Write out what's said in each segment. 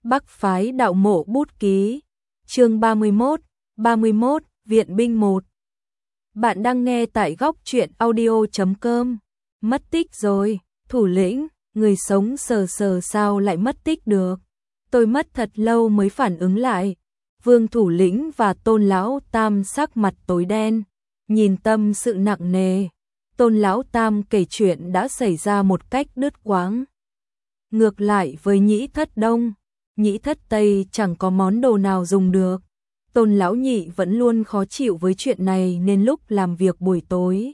Bắc phái đạo mộ bút ký. Chương 31, Viện binh 1. Bạn đang nghe tại góc truyện audio.com. Mất tích rồi, thủ lĩnh, người sống sờ sờ sao lại mất tích được. Tôi mất thật lâu mới phản ứng lại. Vương thủ lĩnh và Tôn lão tam sắc mặt tối đen, nhìn tâm sự nặng nề. Tôn lão tam kể chuyện đã xảy ra một cách đứt quãng. Ngược lại với Nhĩ Thất Đông, Nhĩ Thất Tây chẳng có món đồ nào dùng được. Tôn lão nhị vẫn luôn khó chịu với chuyện này nên lúc làm việc buổi tối,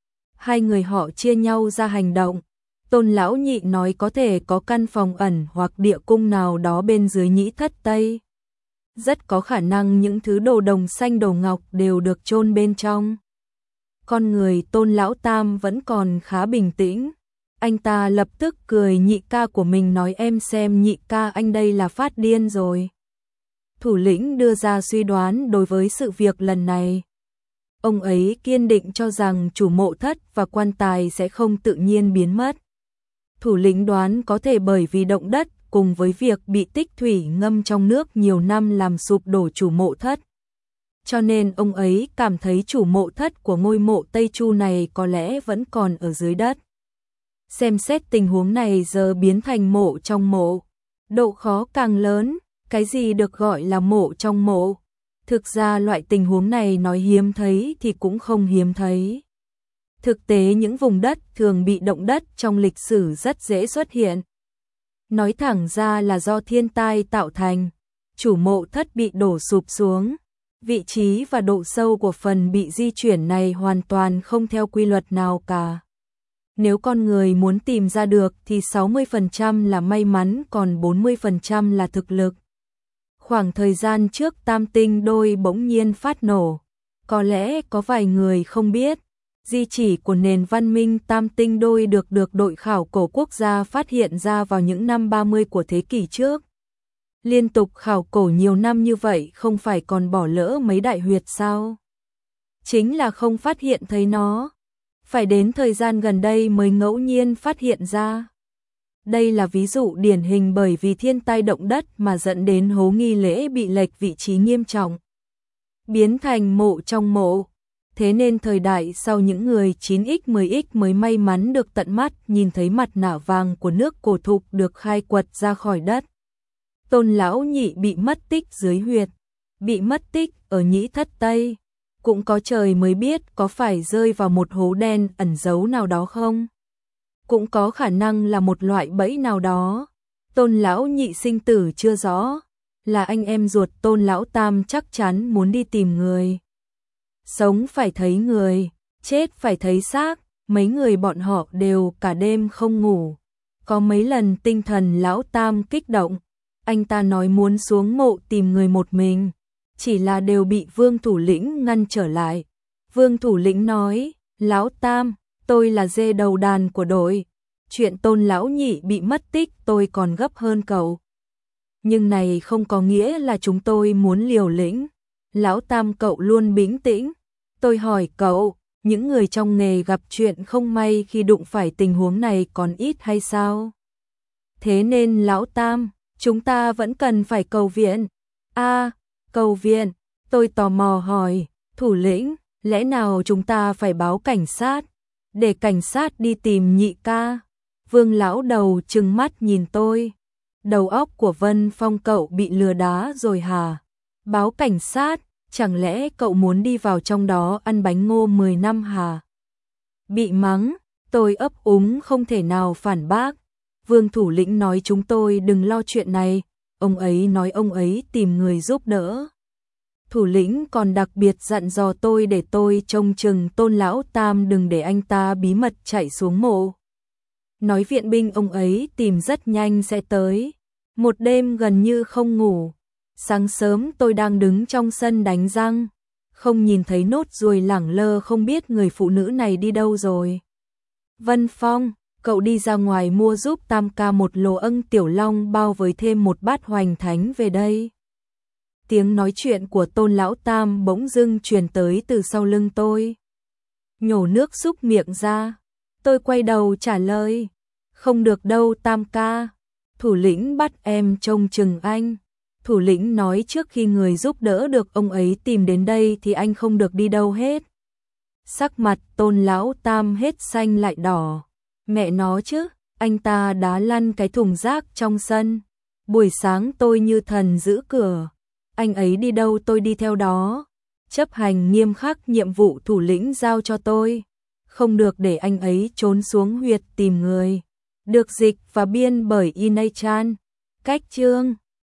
hai người họ chia nhau ra hành động. Tôn lão nhị nói có thể có căn phòng ẩn hoặc địa cung nào đó bên dưới Nhĩ Thất Tây. Rất có khả năng những thứ đồ đồng xanh đồ ngọc đều được chôn bên trong. Con người Tôn lão tam vẫn còn khá bình tĩnh. Anh ta lập tức cười nhị ca của mình, nói em xem nhị ca anh đây là phát điên rồi. Thủ lĩnh đưa ra suy đoán đối với sự việc lần này. Ông ấy kiên định cho rằng chủ mộ thất và quan tài sẽ không tự nhiên biến mất. Thủ lĩnh đoán có thể bởi vì động đất cùng với việc bị tích thủy ngâm trong nước nhiều năm làm sụp đổ chủ mộ thất. Cho nên ông ấy cảm thấy chủ mộ thất của ngôi mộ Tây Chu này có lẽ vẫn còn ở dưới đất. Xem xét tình huống này giờ biến thành mộ trong mộ, độ khó càng lớn. Cái gì được gọi là mộ trong mộ? Thực ra loại tình huống này nói hiếm thấy thì cũng không hiếm thấy. Thực tế những vùng đất thường bị động đất trong lịch sử rất dễ xuất hiện. Nói thẳng ra là do thiên tai tạo thành. Chủ mộ thất bị đổ sụp xuống. Vị trí và độ sâu của phần bị di chuyển này hoàn toàn không theo quy luật nào cả. Nếu con người muốn tìm ra được thì 60% là may mắn, còn 40% là thực lực. Khoảng thời gian trước Tam Tinh Đôi bỗng nhiên phát nổ. Có lẽ có vài người không biết, di chỉ của nền văn minh Tam Tinh Đôi được đội khảo cổ quốc gia phát hiện ra vào những năm 30 của thế kỷ trước. Liên tục khảo cổ nhiều năm như vậy không phải còn bỏ lỡ mấy đại huyệt sao? Chính là không phát hiện thấy nó. Phải đến thời gian gần đây mới ngẫu nhiên phát hiện ra. Đây là ví dụ điển hình bởi vì thiên tai động đất mà dẫn đến hố nghi lễ bị lệch vị trí nghiêm trọng, biến thành mộ trong mộ. Thế nên thời đại sau những người 9x 10x mới may mắn được tận mắt nhìn thấy mặt nạ vàng của nước cổ thục được khai quật ra khỏi đất. Tôn lão nhị bị mất tích dưới huyệt, bị mất tích ở Nhĩ Thất Tây. Cũng có trời mới biết có phải rơi vào một hố đen ẩn giấu nào đó không? Cũng có khả năng là một loại bẫy nào đó. Tôn lão nhị sinh tử chưa rõ, là anh em ruột Tôn lão tam chắc chắn muốn đi tìm người. Sống phải thấy người, chết phải thấy xác, mấy người bọn họ đều cả đêm không ngủ. Có mấy lần tinh thần lão tam kích động, anh ta nói muốn xuống mộ tìm người một mình, chỉ là đều bị Vương thủ lĩnh ngăn trở lại. Vương thủ lĩnh nói, lão tam, tôi là dê đầu đàn của đội. Chuyện Tôn lão nhị bị mất tích tôi còn gấp hơn cậu. Nhưng này không có nghĩa là chúng tôi muốn liều lĩnh. Lão tam cậu luôn bình tĩnh. Tôi hỏi cậu, những người trong nghề gặp chuyện không may khi đụng phải tình huống này còn ít hay sao? Thế nên lão tam, chúng ta vẫn cần phải cầu viện. Cầu viện, tôi tò mò hỏi, thủ lĩnh, lẽ nào chúng ta phải báo cảnh sát, để cảnh sát đi tìm nhị ca? Vương lão đầu trừng mắt nhìn tôi. Đầu óc của Vân Phong cậu bị lừa đá rồi hả? Báo cảnh sát, chẳng lẽ cậu muốn đi vào trong đó ăn bánh ngô 10 năm hả? Bị mắng, tôi ấp úng không thể nào phản bác. Vương thủ lĩnh nói chúng tôi đừng lo chuyện này, ông ấy nói ông ấy tìm người giúp đỡ. Thủ lĩnh còn đặc biệt dặn dò tôi để tôi trông chừng Tôn lão tam đừng để anh ta bí mật chạy xuống mộ. Nói viện binh ông ấy tìm rất nhanh sẽ tới. Một đêm gần như không ngủ. Sáng sớm tôi đang đứng trong sân đánh răng, không nhìn thấy nốt ruồi lẳng lơ không biết người phụ nữ này đi đâu rồi. Vân Phong, cậu đi ra ngoài mua giúp tam ca một lồ âng tiểu long bao với thêm một bát hoành thánh về đây. Tiếng nói chuyện của Tôn lão tam bỗng dưng truyền tới từ sau lưng tôi. Nhổ nước xúc miệng ra. Tôi quay đầu trả lời. Không được đâu tam ca. thủ lĩnh bắt em trông chừng anh. Thủ lĩnh nói trước khi người giúp đỡ được ông ấy tìm đến đây thì anh không được đi đâu hết. Sắc mặt Tôn lão tam hết xanh lại đỏ. Mẹ nó chứ, anh ta đá lăn cái thùng rác trong sân. Buổi sáng tôi như thần giữ cửa. Anh ấy đi đâu tôi đi theo đó. Chấp hành nghiêm khắc nhiệm vụ thủ lĩnh giao cho tôi. Không được để anh ấy trốn xuống huyệt tìm người. Được dịch và biên bởi Inay Chan. Cách chương